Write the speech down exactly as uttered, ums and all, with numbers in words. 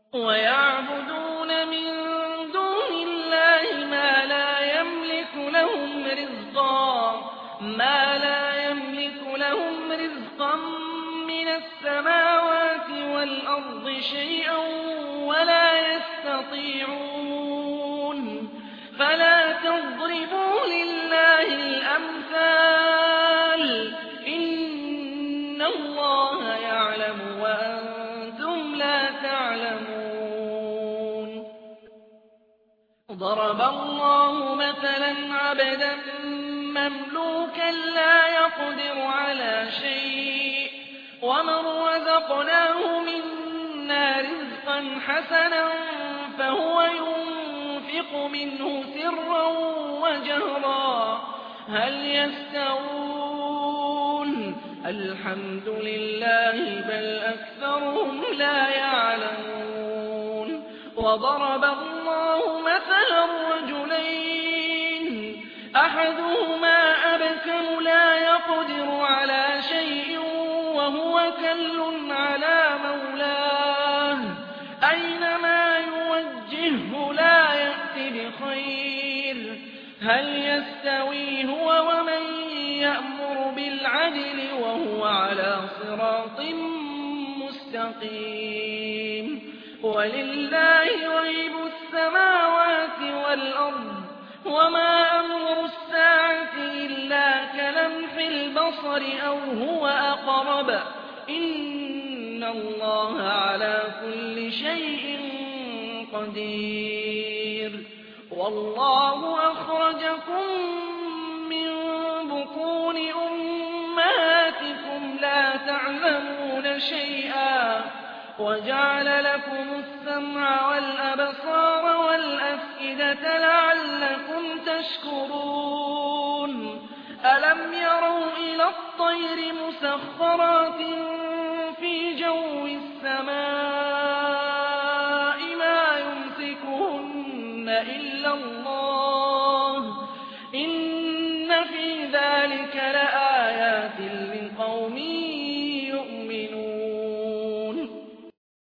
ويعبدون من دون الله ما لا يملك لهم رزقا ما لا يملك لهم رزقا من السماوات والأرض شيئا ولا يستطيعون فلا تضربوا لله الأمثال إن الله يعلم وأنتم لا تعلمون ضرب الله مثلا عبدا مملوكا لا يقدر على شيء ومن رزقناه منا رزقا حسنا فهو ينفق منه سرا وجهرا هل يستوون الحمد لله بل أكثرهم لا يعلمون وضرب الله مثلا رجلين أحدهما أبكم لا يقدر على شيء وهو كل على مولاه أينما يوجهه لا يأت بخير هل يستوي هو ومن يأمر بالعدل وهو على صراط مستقيم ولله غيب السماوات والأرض وما أمر الساعة إلا كلمح البصر أو هو أقرب إن الله على كل شيء قدير والله أخرجكم من بطون أمهاتكم لا تعلمون شيئا وجعل لكم السمع والأبصار والأفئدة لعلكم تشكرون ألم يروا إلى الطير مسخرات في جو السماء ما يمسكهن إلا الله إن في ذلك لآيات لقوم